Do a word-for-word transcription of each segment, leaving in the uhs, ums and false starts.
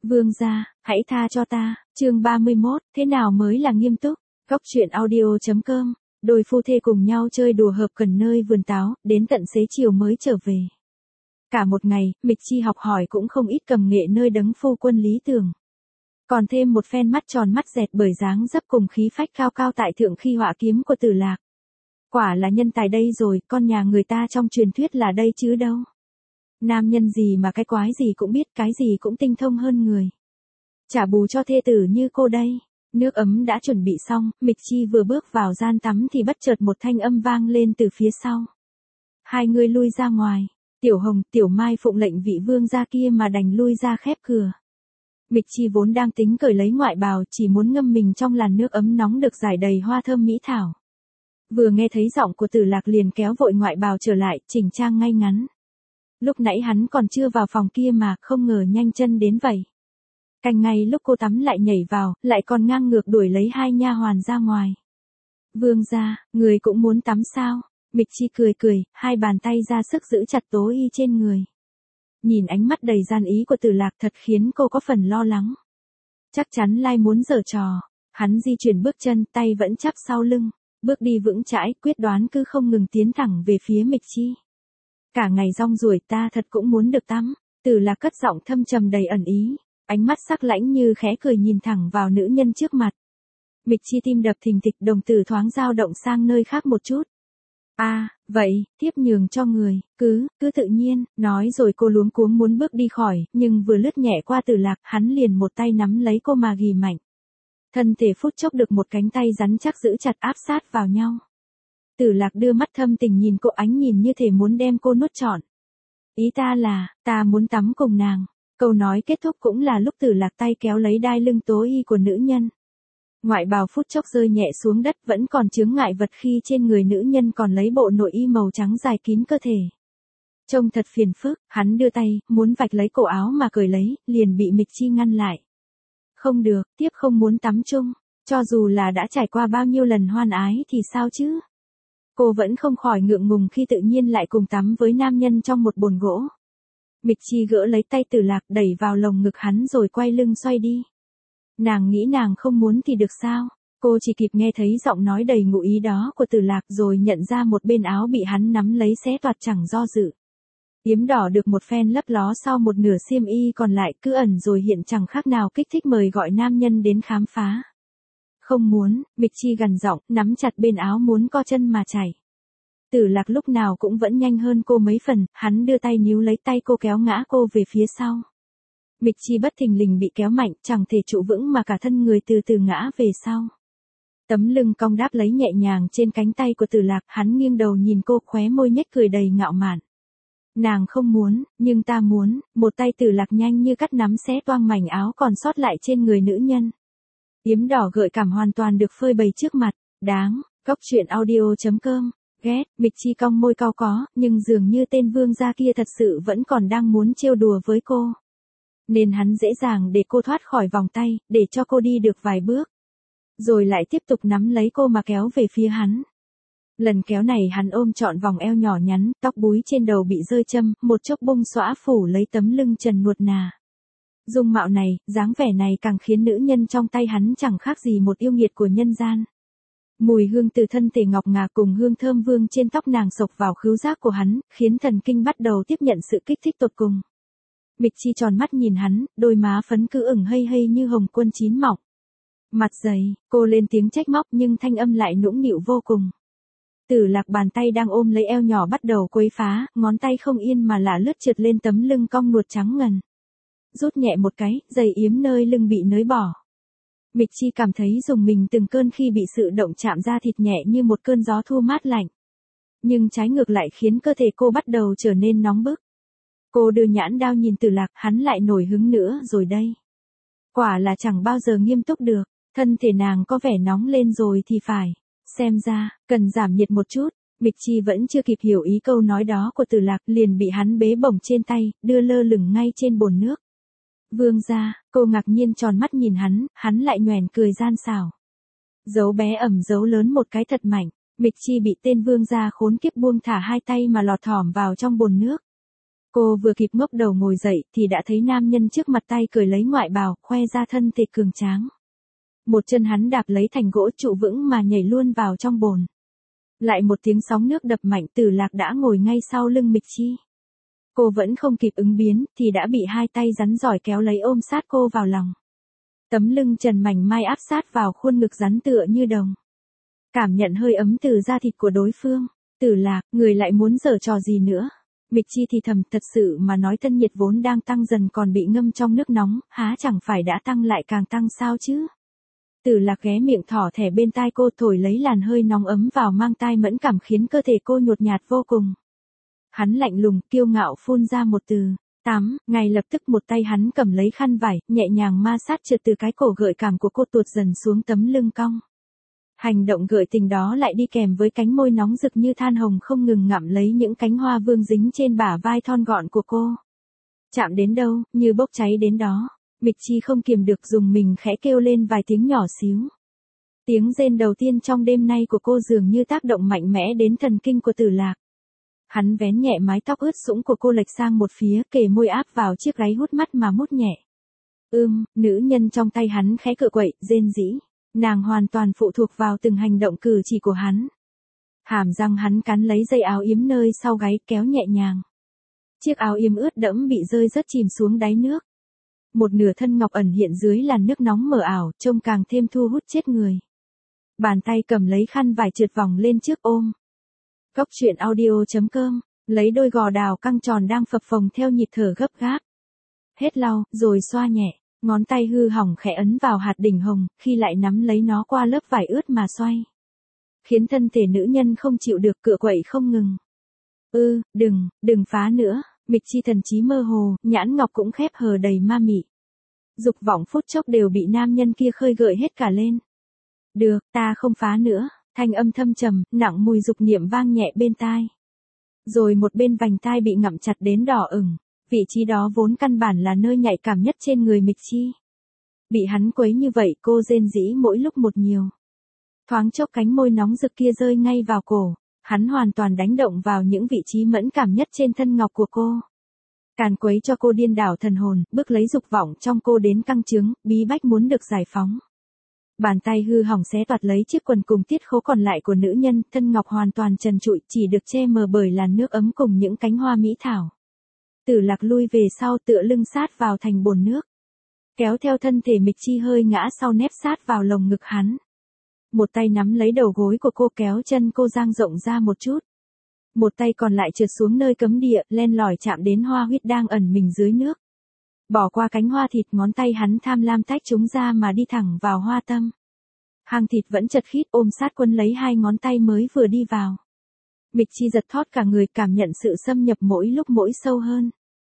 Vương gia, hãy tha cho ta, chương ba mươi mốt, thế nào mới là nghiêm túc? Góc truyện audio.com, đôi phu thê cùng nhau chơi đùa hợp cần nơi vườn táo, đến tận xế chiều mới trở về. Cả một ngày, Mịch Chi học hỏi cũng không ít cầm nghệ nơi đấng phu quân lý tưởng. Còn thêm một phen mắt tròn mắt dẹt bởi dáng dấp cùng khí phách cao cao tại thượng khi họa kiếm của Tử Lạc. Quả là nhân tài đây rồi, con nhà người ta trong truyền thuyết là đây chứ đâu. Nam nhân gì mà cái quái gì cũng biết, cái gì cũng tinh thông hơn người. Trả bù cho thê tử như cô đây. Nước ấm đã chuẩn bị xong, Mịch Chi vừa bước vào gian tắm thì bất chợt một thanh âm vang lên từ phía sau. Hai người lui ra ngoài. Tiểu Hồng, Tiểu Mai phụng lệnh vị vương gia kia mà đành lui ra khép cửa. Mịch Chi vốn đang tính cởi lấy ngoại bào, chỉ muốn ngâm mình trong làn nước ấm nóng được rải đầy hoa thơm mỹ thảo. Vừa nghe thấy giọng của Tử Lạc liền kéo vội ngoại bào trở lại, chỉnh trang ngay ngắn. Lúc nãy hắn còn chưa vào phòng kia mà, không ngờ nhanh chân đến vậy. Canh ngay lúc cô tắm lại nhảy vào, lại còn ngang ngược đuổi lấy hai nha hoàn ra ngoài. Vương gia, người cũng muốn tắm sao? Mịch Chi cười cười, hai bàn tay ra sức giữ chặt tố y trên người. Nhìn ánh mắt đầy gian ý của Tử Lạc thật khiến cô có phần lo lắng. Chắc chắn Lai muốn giở trò. Hắn di chuyển bước chân, tay vẫn chắp sau lưng. Bước đi vững chãi, quyết đoán cứ không ngừng tiến thẳng về phía Mịch Chi. Cả ngày rong ruổi ta thật cũng muốn được tắm. Tử Lạc cất giọng thâm trầm đầy ẩn ý. Ánh mắt sắc lãnh như khẽ cười nhìn thẳng vào nữ nhân trước mặt. Mịch Chi tim đập thình thịch, đồng tử thoáng dao động sang nơi khác một chút. A, à, vậy, tiếp nhường cho người, cứ, cứ tự nhiên, nói rồi cô luống cuống muốn bước đi khỏi, nhưng vừa lướt nhẹ qua Tử Lạc, hắn liền một tay nắm lấy cô mà ghì mạnh. Thân thể phút chốc được một cánh tay rắn chắc giữ chặt áp sát vào nhau. Tử Lạc đưa mắt thâm tình nhìn cô, ánh nhìn như thể muốn đem cô nuốt trọn. Ý ta là, ta muốn tắm cùng nàng. Câu nói kết thúc cũng là lúc Tử Lạc tay kéo lấy đai lưng tố y của nữ nhân. Ngoại bào phút chốc rơi nhẹ xuống đất, vẫn còn chướng ngại vật khi trên người nữ nhân còn lấy bộ nội y màu trắng dài kín cơ thể. Trông thật phiền phức, hắn đưa tay, muốn vạch lấy cổ áo mà cởi lấy, liền bị Mịch Chi ngăn lại. Không được, tiếp không muốn tắm chung, cho dù là đã trải qua bao nhiêu lần hoan ái thì sao chứ? Cô vẫn không khỏi ngượng ngùng khi tự nhiên lại cùng tắm với nam nhân trong một bồn gỗ. Mịch Chi gỡ lấy tay Tử Lạc đẩy vào lồng ngực hắn rồi quay lưng xoay đi. Nàng nghĩ nàng không muốn thì được sao? Cô chỉ kịp nghe thấy giọng nói đầy ngụ ý đó của Tử Lạc rồi nhận ra một bên áo bị hắn nắm lấy xé toạc chẳng do dự. Yếm đỏ được một phen lấp ló sau một nửa xiêm y còn lại cứ ẩn rồi hiện chẳng khác nào kích thích mời gọi nam nhân đến khám phá. Không muốn, Mịch Chi gằn giọng, nắm chặt bên áo muốn co chân mà chảy. Tử Lạc lúc nào cũng vẫn nhanh hơn cô mấy phần, hắn đưa tay níu lấy tay cô kéo ngã cô về phía sau. Mịch Chi bất thình lình bị kéo mạnh, chẳng thể trụ vững mà cả thân người từ từ ngã về sau. Tấm lưng cong đáp lấy nhẹ nhàng trên cánh tay của Tử Lạc, hắn nghiêng đầu nhìn cô, khóe môi nhếch cười đầy ngạo mạn. Nàng không muốn, nhưng ta muốn, một tay Tử Lạc nhanh như cắt nắm xé toang mảnh áo còn sót lại trên người nữ nhân. Yếm đỏ gợi cảm hoàn toàn được phơi bày trước mặt, đáng, góc truyện audio.com. Ghét, Mịch Chi cong môi cau có, nhưng dường như tên vương gia kia thật sự vẫn còn đang muốn trêu đùa với cô. Nên hắn dễ dàng để cô thoát khỏi vòng tay, để cho cô đi được vài bước. Rồi lại tiếp tục nắm lấy cô mà kéo về phía hắn. Lần kéo này hắn ôm trọn vòng eo nhỏ nhắn, tóc búi trên đầu bị rơi châm, một chốc bung xõa phủ lấy tấm lưng trần nuột nà. Dung mạo này, dáng vẻ này càng khiến nữ nhân trong tay hắn chẳng khác gì một yêu nghiệt của nhân gian. Mùi hương từ thân thể ngọc ngà cùng hương thơm vương trên tóc nàng xộc vào khứu giác của hắn, khiến thần kinh bắt đầu tiếp nhận sự kích thích tột cùng. Mịch Chi tròn mắt nhìn hắn, đôi má phấn cứ ửng hây hây như hồng quân chín mọng. Mặt dày, cô lên tiếng trách móc nhưng thanh âm lại nũng nịu vô cùng. Tử Lạc bàn tay đang ôm lấy eo nhỏ bắt đầu quấy phá, ngón tay không yên mà lả lướt trượt lên tấm lưng cong nuột trắng ngần. Rút nhẹ một cái, giày yếm nơi lưng bị nới bỏ. Mịch Chi cảm thấy rùng mình từng cơn khi bị sự động chạm da thịt nhẹ như một cơn gió thu mát lạnh. Nhưng trái ngược lại khiến cơ thể cô bắt đầu trở nên nóng bức. Cô đưa nhãn đao nhìn Tử Lạc, hắn lại nổi hứng nữa rồi đây. Quả là chẳng bao giờ nghiêm túc được, thân thể nàng có vẻ nóng lên rồi thì phải. Xem ra, cần giảm nhiệt một chút. Mịch Chi vẫn chưa kịp hiểu ý câu nói đó của Tử Lạc, liền bị hắn bế bổng trên tay, đưa lơ lửng ngay trên bồn nước. Vương gia, cô ngạc nhiên tròn mắt nhìn hắn, hắn lại nhoẻn cười gian xảo. Dấu bé ẩm dấu lớn một cái thật mạnh, Mịch Chi bị tên vương gia khốn kiếp buông thả hai tay mà lọt thỏm vào trong bồn nước. Cô vừa kịp ngóc đầu ngồi dậy thì đã thấy nam nhân trước mặt tay cởi lấy ngoại bào, khoe ra thân thể cường tráng. Một chân hắn đạp lấy thành gỗ trụ vững mà nhảy luôn vào trong bồn. Lại một tiếng sóng nước đập mạnh, Tử Lạc đã ngồi ngay sau lưng Mịch Chi. Cô vẫn không kịp ứng biến thì đã bị hai tay rắn giỏi kéo lấy ôm sát cô vào lòng. Tấm lưng trần mảnh mai áp sát vào khuôn ngực rắn tựa như đồng. Cảm nhận hơi ấm từ da thịt của đối phương. Tử Lạc, người lại muốn giở trò gì nữa? Mịch Chi thì thầm, thật sự mà nói thân nhiệt vốn đang tăng dần còn bị ngâm trong nước nóng, há chẳng phải đã tăng lại càng tăng sao chứ? Tử Lạc ghé miệng thỏ thẻ bên tai cô thổi lấy làn hơi nóng ấm vào mang tai mẫn cảm khiến cơ thể cô nhột nhạt vô cùng. Hắn lạnh lùng, kiêu ngạo phun ra một từ, tắm, ngay lập tức một tay hắn cầm lấy khăn vải, nhẹ nhàng ma sát trượt từ cái cổ gợi cảm của cô tuột dần xuống tấm lưng cong. Hành động gợi tình đó lại đi kèm với cánh môi nóng rực như than hồng không ngừng ngậm lấy những cánh hoa vương dính trên bả vai thon gọn của cô. Chạm đến đâu, như bốc cháy đến đó. Mịch Chi không kiềm được dùng mình khẽ kêu lên vài tiếng nhỏ xíu. Tiếng rên đầu tiên trong đêm nay của cô dường như tác động mạnh mẽ đến thần kinh của Tử Lạc. Hắn vén nhẹ mái tóc ướt sũng của cô lệch sang một phía, kề môi áp vào chiếc gáy hút mắt mà mút nhẹ. Ưm, nữ nhân trong tay hắn khẽ cựa quậy, rên rỉ. Nàng hoàn toàn phụ thuộc vào từng hành động cử chỉ của hắn. Hàm răng hắn cắn lấy dây áo yếm nơi sau gáy kéo nhẹ nhàng. Chiếc áo yếm ướt đẫm bị rơi rất chìm xuống đáy nước. Một nửa thân ngọc ẩn hiện dưới làn nước nóng mờ ảo, trông càng thêm thu hút chết người. Bàn tay cầm lấy khăn vải trượt vòng lên trước ôm. Góc truyện audio chấm com, lấy đôi gò đào căng tròn đang phập phồng theo nhịp thở gấp gáp. Hết lau, rồi xoa nhẹ, ngón tay hư hỏng khẽ ấn vào hạt đỉnh hồng, khi lại nắm lấy nó qua lớp vải ướt mà xoay. Khiến thân thể nữ nhân không chịu được cựa quậy không ngừng. Ư, đừng, đừng phá nữa. Mịch Chi thần trí mơ hồ, nhãn ngọc cũng khép hờ đầy ma mị. Dục vọng phút chốc đều bị nam nhân kia khơi gợi hết cả lên. Được, ta không phá nữa, thanh âm thâm trầm, nặng mùi dục niệm vang nhẹ bên tai. Rồi một bên vành tai bị ngậm chặt đến đỏ ửng, vị trí đó vốn căn bản là nơi nhạy cảm nhất trên người Mịch Chi. Bị hắn quấy như vậy cô rên rỉ mỗi lúc một nhiều. Thoáng chốc cánh môi nóng rực kia rơi ngay vào cổ. Hắn hoàn toàn đánh động vào những vị trí mẫn cảm nhất trên thân ngọc của cô. Càn quấy cho cô điên đảo thần hồn, bước lấy dục vọng trong cô đến căng trứng, bí bách muốn được giải phóng. Bàn tay hư hỏng xé toạc lấy chiếc quần cùng tiết khố còn lại của nữ nhân, thân ngọc hoàn toàn trần trụi, chỉ được che mờ bởi làn nước ấm cùng những cánh hoa mỹ thảo. Tử Lạc lui về sau tựa lưng sát vào thành bồn nước. Kéo theo thân thể Mịch Chi hơi ngã sau nép sát vào lồng ngực hắn. Một tay nắm lấy đầu gối của cô kéo chân cô dang rộng ra một chút. Một tay còn lại trượt xuống nơi cấm địa, len lỏi chạm đến hoa huyết đang ẩn mình dưới nước. Bỏ qua cánh hoa thịt, ngón tay hắn tham lam tách chúng ra mà đi thẳng vào hoa tâm. Hang thịt vẫn chật khít ôm sát quân lấy hai ngón tay mới vừa đi vào. Mịch Chi giật thót cả người, cảm nhận sự xâm nhập mỗi lúc mỗi sâu hơn.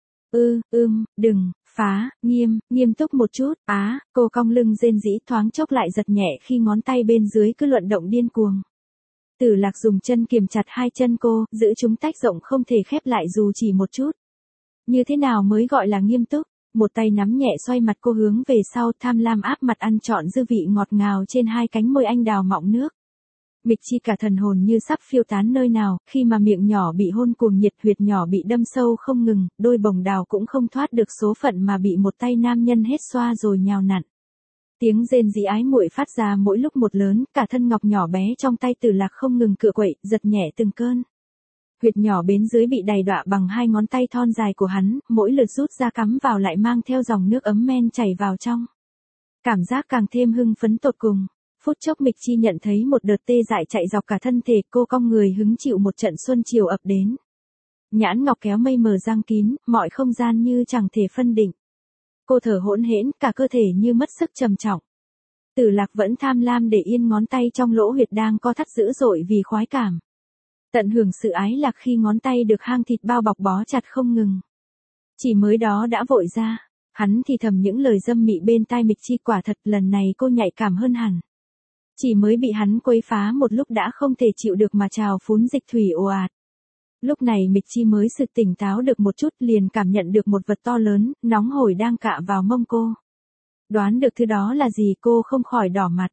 Ư, ưm, đừng, phá, nghiêm, nghiêm túc một chút, á, cô cong lưng rên rỉ thoáng chốc lại giật nhẹ khi ngón tay bên dưới cứ luận động điên cuồng. Tử Lạc dùng chân kiềm chặt hai chân cô, giữ chúng tách rộng không thể khép lại dù chỉ một chút. Như thế nào mới gọi là nghiêm túc? Một tay nắm nhẹ xoay mặt cô hướng về sau, tham lam áp mặt ăn trọn dư vị ngọt ngào trên hai cánh môi anh đào mọng nước. Mịch Chi cả thần hồn như sắp phiêu tán nơi nào, khi mà miệng nhỏ bị hôn cuồng nhiệt, huyệt nhỏ bị đâm sâu không ngừng, đôi bồng đào cũng không thoát được số phận mà bị một tay nam nhân hết xoa rồi nhào nặn. Tiếng rên rỉ ái muội phát ra mỗi lúc một lớn, cả thân ngọc nhỏ bé trong tay Tử Lạc không ngừng cựa quậy, giật nhẹ từng cơn. Huyệt nhỏ bên dưới bị đầy đọa bằng hai ngón tay thon dài của hắn, mỗi lượt rút ra cắm vào lại mang theo dòng nước ấm men chảy vào trong. Cảm giác càng thêm hưng phấn tột cùng. Phút chốc Mịch Chi nhận thấy một đợt tê dại chạy dọc cả thân thể, cô cong người hứng chịu một trận xuân chiều ập đến. Nhãn ngọc kéo mây mờ giăng kín, mọi không gian như chẳng thể phân định. Cô thở hỗn hển, cả cơ thể như mất sức trầm trọng. Tử Lạc vẫn tham lam để yên ngón tay trong lỗ huyệt đang co thắt dữ dội vì khoái cảm. Tận hưởng sự ái lạc khi ngón tay được hang thịt bao bọc bó chặt không ngừng. Chỉ mới đó đã vội ra, hắn thì thầm những lời dâm mị bên tai Mịch Chi, quả thật lần này cô nhạy cảm hơn hẳn. Chỉ mới bị hắn quấy phá một lúc đã không thể chịu được mà trào phún dịch thủy ồ ạt. Lúc này Mịch Chi mới sực tỉnh táo được một chút, liền cảm nhận được một vật to lớn, nóng hổi đang cạ vào mông cô. Đoán được thứ đó là gì cô không khỏi đỏ mặt.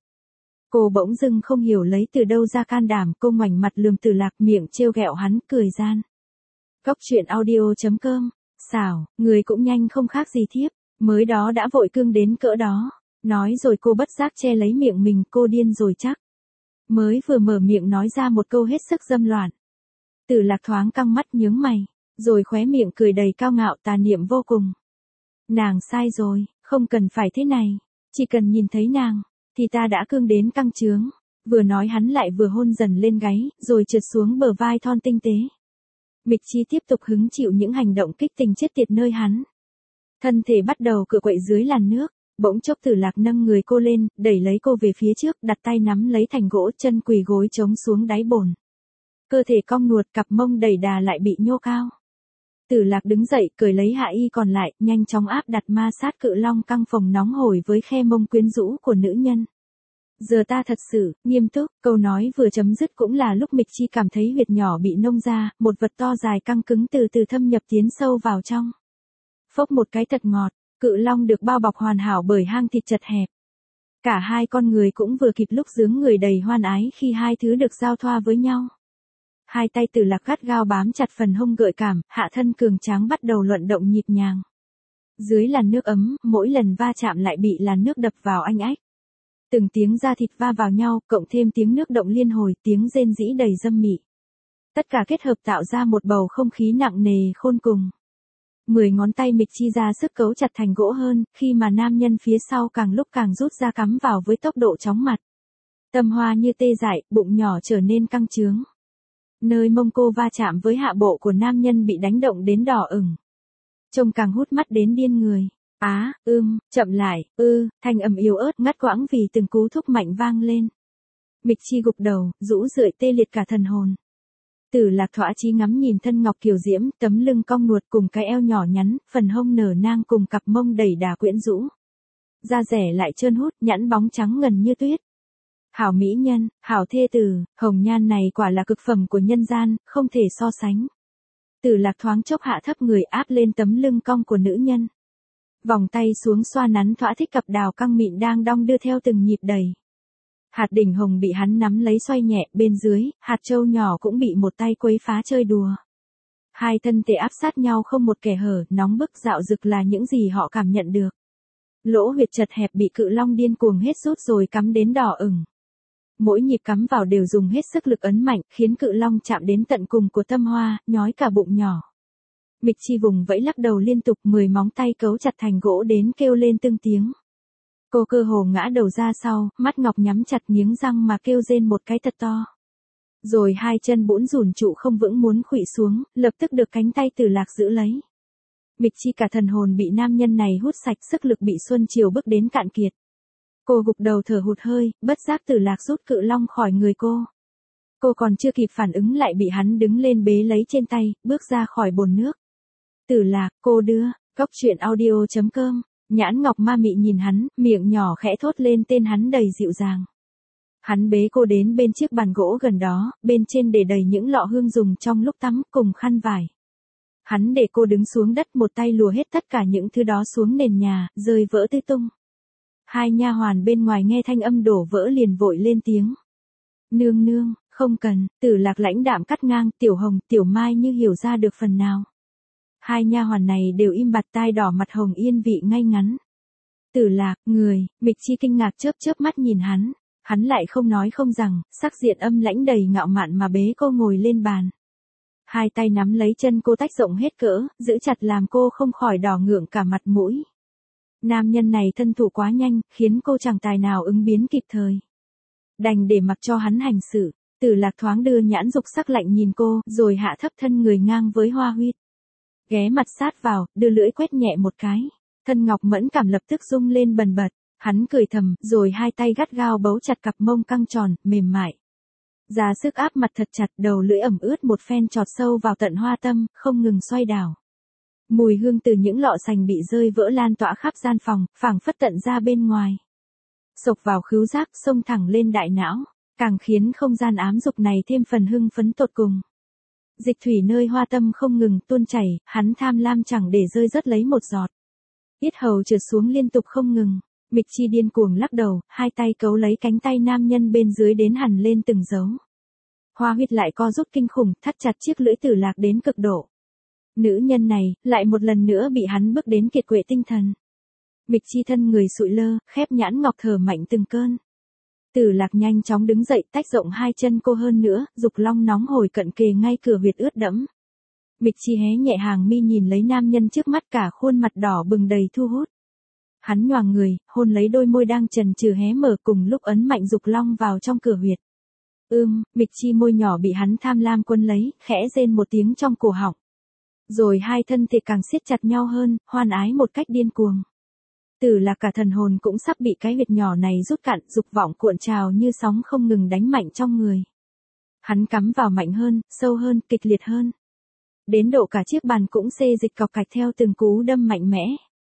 Cô bỗng dưng không hiểu lấy từ đâu ra can đảm, cô ngoảnh mặt lườm Tử Lạc, miệng trêu ghẹo hắn, cười gian. Góc truyện audio chấm com Xảo, người cũng nhanh không khác gì thiếp, mới đó đã vội cương đến cỡ đó. Nói rồi cô bất giác che lấy miệng mình, cô điên rồi chắc. Mới vừa mở miệng nói ra một câu hết sức dâm loạn. Tử Lạc thoáng căng mắt nhướng mày, rồi khóe miệng cười đầy cao ngạo tà niệm vô cùng. Nàng sai rồi, không cần phải thế này, chỉ cần nhìn thấy nàng, thì ta đã cương đến căng trướng. Vừa nói hắn lại vừa hôn dần lên gáy, rồi trượt xuống bờ vai thon tinh tế. Mịch Chi tiếp tục hứng chịu những hành động kích tình chết tiệt nơi hắn. Thân thể bắt đầu cựa quậy dưới làn nước, bỗng chốc Tử Lạc nâng người cô lên, đẩy lấy cô về phía trước, đặt tay nắm lấy thành gỗ, chân quỳ gối chống xuống đáy bồn. Cơ thể cong nuột, cặp mông đẩy đà lại bị nhô cao. Tử Lạc đứng dậy, cởi lấy hạ y còn lại, nhanh chóng áp đặt ma sát cự long căng phồng nóng hổi với khe mông quyến rũ của nữ nhân. Giờ ta thật sự, nghiêm túc, câu nói vừa chấm dứt cũng là lúc Mịch Chi cảm thấy huyệt nhỏ bị nông ra, một vật to dài căng cứng từ từ thâm nhập tiến sâu vào trong. Phốc một cái thật ngọt, cự long được bao bọc hoàn hảo bởi hang thịt chật hẹp. Cả hai con người cũng vừa kịp lúc dướng người đầy hoan ái khi hai thứ được giao thoa với nhau. Hai tay Tử Lạc gắt gao bám chặt phần hông gợi cảm, hạ thân cường tráng bắt đầu luận động nhịp nhàng. Dưới làn nước ấm, mỗi lần va chạm lại bị làn nước đập vào anh ách. Từng tiếng da thịt va vào nhau, cộng thêm tiếng nước động liên hồi, tiếng rên rĩ đầy dâm mị. Tất cả kết hợp tạo ra một bầu không khí nặng nề khôn cùng. Mười ngón tay Mịch Chi ra sức cấu chặt thành gỗ hơn, khi mà nam nhân phía sau càng lúc càng rút ra cắm vào với tốc độ chóng mặt. Tâm hoa như tê dại, bụng nhỏ trở nên căng trướng. Nơi mông cô va chạm với hạ bộ của nam nhân bị đánh động đến đỏ ửng. Trông càng hút mắt đến điên người. Á, ưm, chậm lại, ư, thanh âm yếu ớt ngắt quãng vì từng cú thúc mạnh vang lên. Mịch Chi gục đầu, rũ rượi tê liệt cả thần hồn. Tử Lạc thỏa chí ngắm nhìn thân ngọc kiều diễm, tấm lưng cong nuột cùng cái eo nhỏ nhắn, phần hông nở nang cùng cặp mông đầy đà quyến rũ. Da rẻ lại trơn hút, nhẵn bóng trắng ngần như tuyết. Hảo mỹ nhân, hảo thê tử, hồng nhan này quả là cực phẩm của nhân gian, không thể so sánh. Tử Lạc thoáng chốc hạ thấp người áp lên tấm lưng cong của nữ nhân. Vòng tay xuống xoa nắn thỏa thích cặp đào căng mịn đang đong đưa theo từng nhịp đầy. Hạt đỉnh hồng bị hắn nắm lấy xoay nhẹ, bên dưới, hạt châu nhỏ cũng bị một tay quấy phá chơi đùa. Hai thân thể áp sát nhau không một kẻ hở, nóng bức dạo dực là những gì họ cảm nhận được. Lỗ huyệt chật hẹp bị cự long điên cuồng hết rút rồi cắm đến đỏ ửng. Mỗi nhịp cắm vào đều dùng hết sức lực ấn mạnh, khiến cự long chạm đến tận cùng của tâm hoa, nhói cả bụng nhỏ. Mịch Chi vùng vẫy lắc đầu liên tục, mười móng tay cấu chặt thành gỗ đến kêu lên từng tiếng. Cô cơ hồ ngã đầu ra sau, mắt ngọc nhắm chặt nghiến răng mà kêu rên một cái thật to. Rồi hai chân bũn rủn trụ không vững muốn khuỵu xuống, lập tức được cánh tay Tử Lạc giữ lấy. Mịch Chi cả thần hồn bị nam nhân này hút sạch, sức lực bị Xuân Triều bức đến cạn kiệt. Cô gục đầu thở hụt hơi, bất giác Tử Lạc rút cự long khỏi người cô. Cô còn chưa kịp phản ứng lại bị hắn đứng lên bế lấy trên tay, bước ra khỏi bồn nước. Tử Lạc, cô đưa, cốc truyện audio chấm com. Nhãn ngọc ma mị nhìn hắn, miệng nhỏ khẽ thốt lên tên hắn đầy dịu dàng. Hắn bế cô đến bên chiếc bàn gỗ gần đó, bên trên để đầy những lọ hương dùng trong lúc tắm cùng khăn vải. Hắn để cô đứng xuống đất, một tay lùa hết tất cả những thứ đó xuống nền nhà, rơi vỡ tứ tung. Hai nha hoàn bên ngoài nghe thanh âm đổ vỡ liền vội lên tiếng. Nương nương, không cần. Tử Lạc lãnh đạm cắt ngang, Tiểu Hồng, Tiểu Mai như hiểu ra được phần nào. Hai nha hoàn này đều im bặt, tai đỏ mặt hồng yên vị ngay ngắn. Tử Lạc, người, Mịch Chi kinh ngạc chớp chớp mắt nhìn hắn, hắn lại không nói không rằng, sắc diện âm lãnh đầy ngạo mạn mà bế cô ngồi lên bàn. Hai tay nắm lấy chân cô tách rộng hết cỡ, giữ chặt làm cô không khỏi đỏ ngượng cả mặt mũi. Nam nhân này thân thủ quá nhanh, khiến cô chẳng tài nào ứng biến kịp thời. Đành để mặc cho hắn hành xử. Tử Lạc thoáng đưa nhãn dục sắc lạnh nhìn cô, rồi hạ thấp thân người ngang với hoa huyết. Ghé mặt sát vào, đưa lưỡi quét nhẹ một cái. Thân ngọc mẫn cảm lập tức rung lên bần bật. Hắn cười thầm, rồi hai tay gắt gao bấu chặt cặp mông căng tròn, mềm mại. Ra sức áp mặt thật chặt, đầu lưỡi ẩm ướt một phen chọt sâu vào tận hoa tâm, không ngừng xoay đảo. Mùi hương từ những lọ sành bị rơi vỡ lan tỏa khắp gian phòng, phảng phất tận ra bên ngoài. Sộc vào khứu giác, xông thẳng lên đại não, càng khiến không gian ám dục này thêm phần hưng phấn tột cùng. Dịch thủy nơi hoa tâm không ngừng tuôn chảy, hắn tham lam chẳng để rơi rớt lấy một giọt. Yết hầu trượt xuống liên tục không ngừng. Mịch Chi điên cuồng lắc đầu, hai tay cấu lấy cánh tay nam nhân bên dưới đến hằn lên từng dấu. Hoa huyết lại co rút kinh khủng, thắt chặt chiếc lưỡi Tử Lạc đến cực độ. Nữ nhân này, lại một lần nữa bị hắn bước đến kiệt quệ tinh thần. Mịch Chi thân người sụi lơ, khép nhãn ngọc thở mạnh từng cơn. Tử Lạc nhanh chóng đứng dậy, tách rộng hai chân cô hơn nữa, dục long nóng hổi cận kề ngay cửa huyệt ướt đẫm. Mịch Chi hé nhẹ hàng mi nhìn lấy nam nhân trước mắt, cả khuôn mặt đỏ bừng đầy thu hút. Hắn nhoàng người, hôn lấy đôi môi đang chần chừ hé mở, cùng lúc ấn mạnh dục long vào trong cửa huyệt. Ưm, Mịch Chi môi nhỏ bị hắn tham lam quấn lấy, khẽ rên một tiếng trong cổ họng. Rồi hai thân thể càng siết chặt nhau hơn, hoan ái một cách điên cuồng. Tử Lạc cả thần hồn cũng sắp bị cái huyệt nhỏ này rút cạn, dục vọng cuộn trào như sóng không ngừng đánh mạnh trong người. Hắn cắm vào mạnh hơn, sâu hơn, kịch liệt hơn. Đến độ cả chiếc bàn cũng xê dịch cọc cạch theo từng cú đâm mạnh mẽ.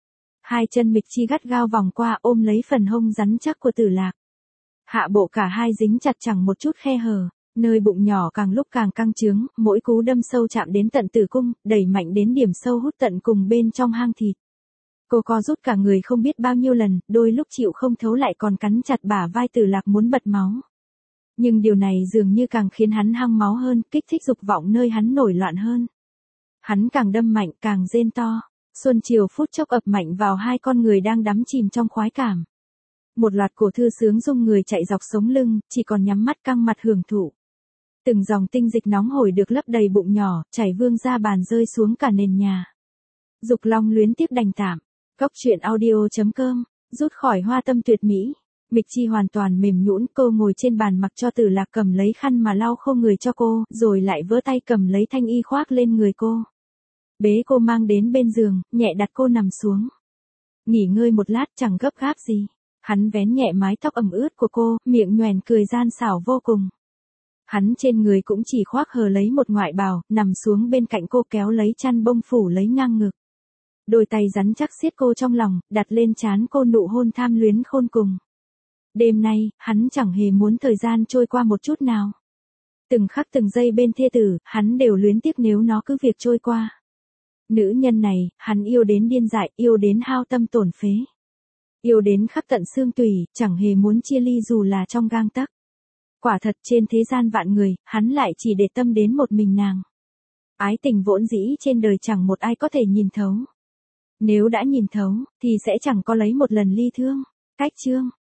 Hai chân Mịch Chi gắt gao vòng qua, ôm lấy phần hông rắn chắc của Tử Lạc. Hạ bộ cả hai dính chặt chẳng một chút khe hở, nơi bụng nhỏ càng lúc càng căng trướng, mỗi cú đâm sâu chạm đến tận tử cung, đẩy mạnh đến điểm sâu hút tận cùng bên trong hang thịt. Cô co rút cả người không biết bao nhiêu lần, đôi lúc chịu không thấu lại còn cắn chặt bả vai Tử Lạc muốn bật máu. Nhưng điều này dường như càng khiến hắn hăng máu hơn, kích thích dục vọng nơi hắn nổi loạn hơn. Hắn càng đâm mạnh, càng rên to. Xuân chiều phút chốc ập mạnh vào hai con người đang đắm chìm trong khoái cảm. Một loạt cổ thư sướng rung người chạy dọc sống lưng, chỉ còn nhắm mắt căng mặt hưởng thụ. Từng dòng tinh dịch nóng hổi được lấp đầy bụng nhỏ, chảy vương ra bàn rơi xuống cả nền nhà. Dục long luyến tiếc đành tạm. Góc truyện audio chấm com, rút khỏi hoa tâm tuyệt mỹ. Mịch Chi hoàn toàn mềm nhũn, cô ngồi trên bàn mặc cho Tử Lạc cầm lấy khăn mà lau khô người cho cô, rồi lại vỡ tay cầm lấy thanh y khoác lên người cô. Bế cô mang đến bên giường, nhẹ đặt cô nằm xuống. Nghỉ ngơi một lát, chẳng gấp gáp gì. Hắn vén nhẹ mái tóc ẩm ướt của cô, miệng nhoẻn cười gian xảo vô cùng. Hắn trên người cũng chỉ khoác hờ lấy một ngoại bào, nằm xuống bên cạnh cô kéo lấy chăn bông phủ lấy ngang ngực. Đôi tay rắn chắc siết cô trong lòng, đặt lên trán cô nụ hôn tham luyến khôn cùng. Đêm nay, hắn chẳng hề muốn thời gian trôi qua một chút nào. Từng khắc từng giây bên thê tử, hắn đều luyến tiếc nếu nó cứ việc trôi qua. Nữ nhân này, hắn yêu đến điên dại, yêu đến hao tâm tổn phế. Yêu đến khắc tận xương tủy, chẳng hề muốn chia ly dù là trong gang tấc. Quả thật trên thế gian vạn người, hắn lại chỉ để tâm đến một mình nàng. Ái tình vốn dĩ trên đời chẳng một ai có thể nhìn thấu. Nếu đã nhìn thấu, thì sẽ chẳng có lấy một lần ly thương. Cách chương